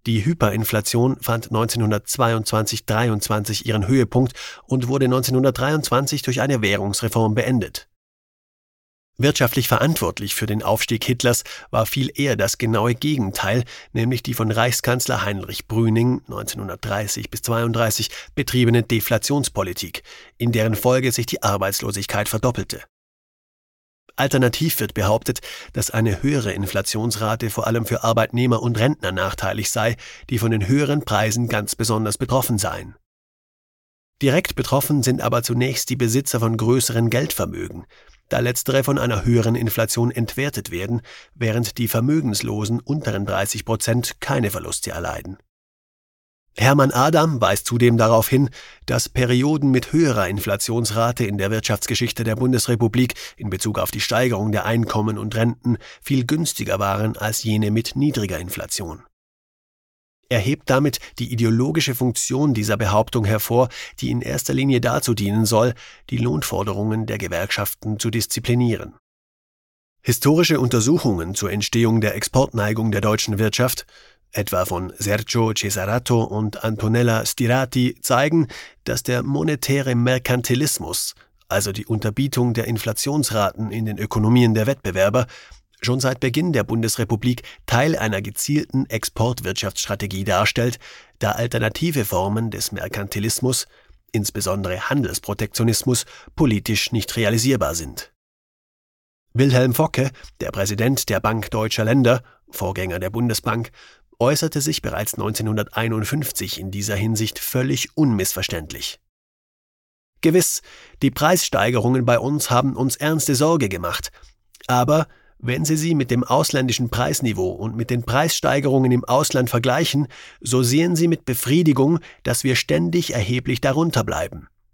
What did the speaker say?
Die Hyperinflation fand 1922/23 ihren Höhepunkt und wurde 1923 durch eine Währungsreform beendet. Wirtschaftlich verantwortlich für den Aufstieg Hitlers war viel eher das genaue Gegenteil, nämlich die von Reichskanzler Heinrich Brüning 1930 bis 1932 betriebene Deflationspolitik, in deren Folge sich die Arbeitslosigkeit verdoppelte. Alternativ wird behauptet, dass eine höhere Inflationsrate vor allem für Arbeitnehmer und Rentner nachteilig sei, die von den höheren Preisen ganz besonders betroffen seien. Direkt betroffen sind aber zunächst die Besitzer von größeren Geldvermögen, da letztere von einer höheren Inflation entwertet werden, während die vermögenslosen unteren 30% keine Verluste erleiden. Hermann Adam weist zudem darauf hin, dass Perioden mit höherer Inflationsrate in der Wirtschaftsgeschichte der Bundesrepublik in Bezug auf die Steigerung der Einkommen und Renten viel günstiger waren als jene mit niedriger Inflation. Er hebt damit die ideologische Funktion dieser Behauptung hervor, die in erster Linie dazu dienen soll, die Lohnforderungen der Gewerkschaften zu disziplinieren. Historische Untersuchungen zur Entstehung der Exportneigung der deutschen Wirtschaft, etwa von Sergio Cesarato und Antonella Stirati, zeigen, dass der monetäre Merkantilismus, also die Unterbietung der Inflationsraten in den Ökonomien der Wettbewerber, schon seit Beginn der Bundesrepublik Teil einer gezielten Exportwirtschaftsstrategie darstellt, da alternative Formen des Merkantilismus, insbesondere Handelsprotektionismus, politisch nicht realisierbar sind. Wilhelm Focke, der Präsident der Bank Deutscher Länder, Vorgänger der Bundesbank, äußerte sich bereits 1951 in dieser Hinsicht völlig unmissverständlich. Gewiss, die Preissteigerungen bei uns haben uns ernste Sorge gemacht, aber wenn Sie sie mit dem ausländischen Preisniveau und mit den Preissteigerungen im Ausland vergleichen, so sehen Sie mit Befriedigung, dass wir ständig erheblich darunter bleiben.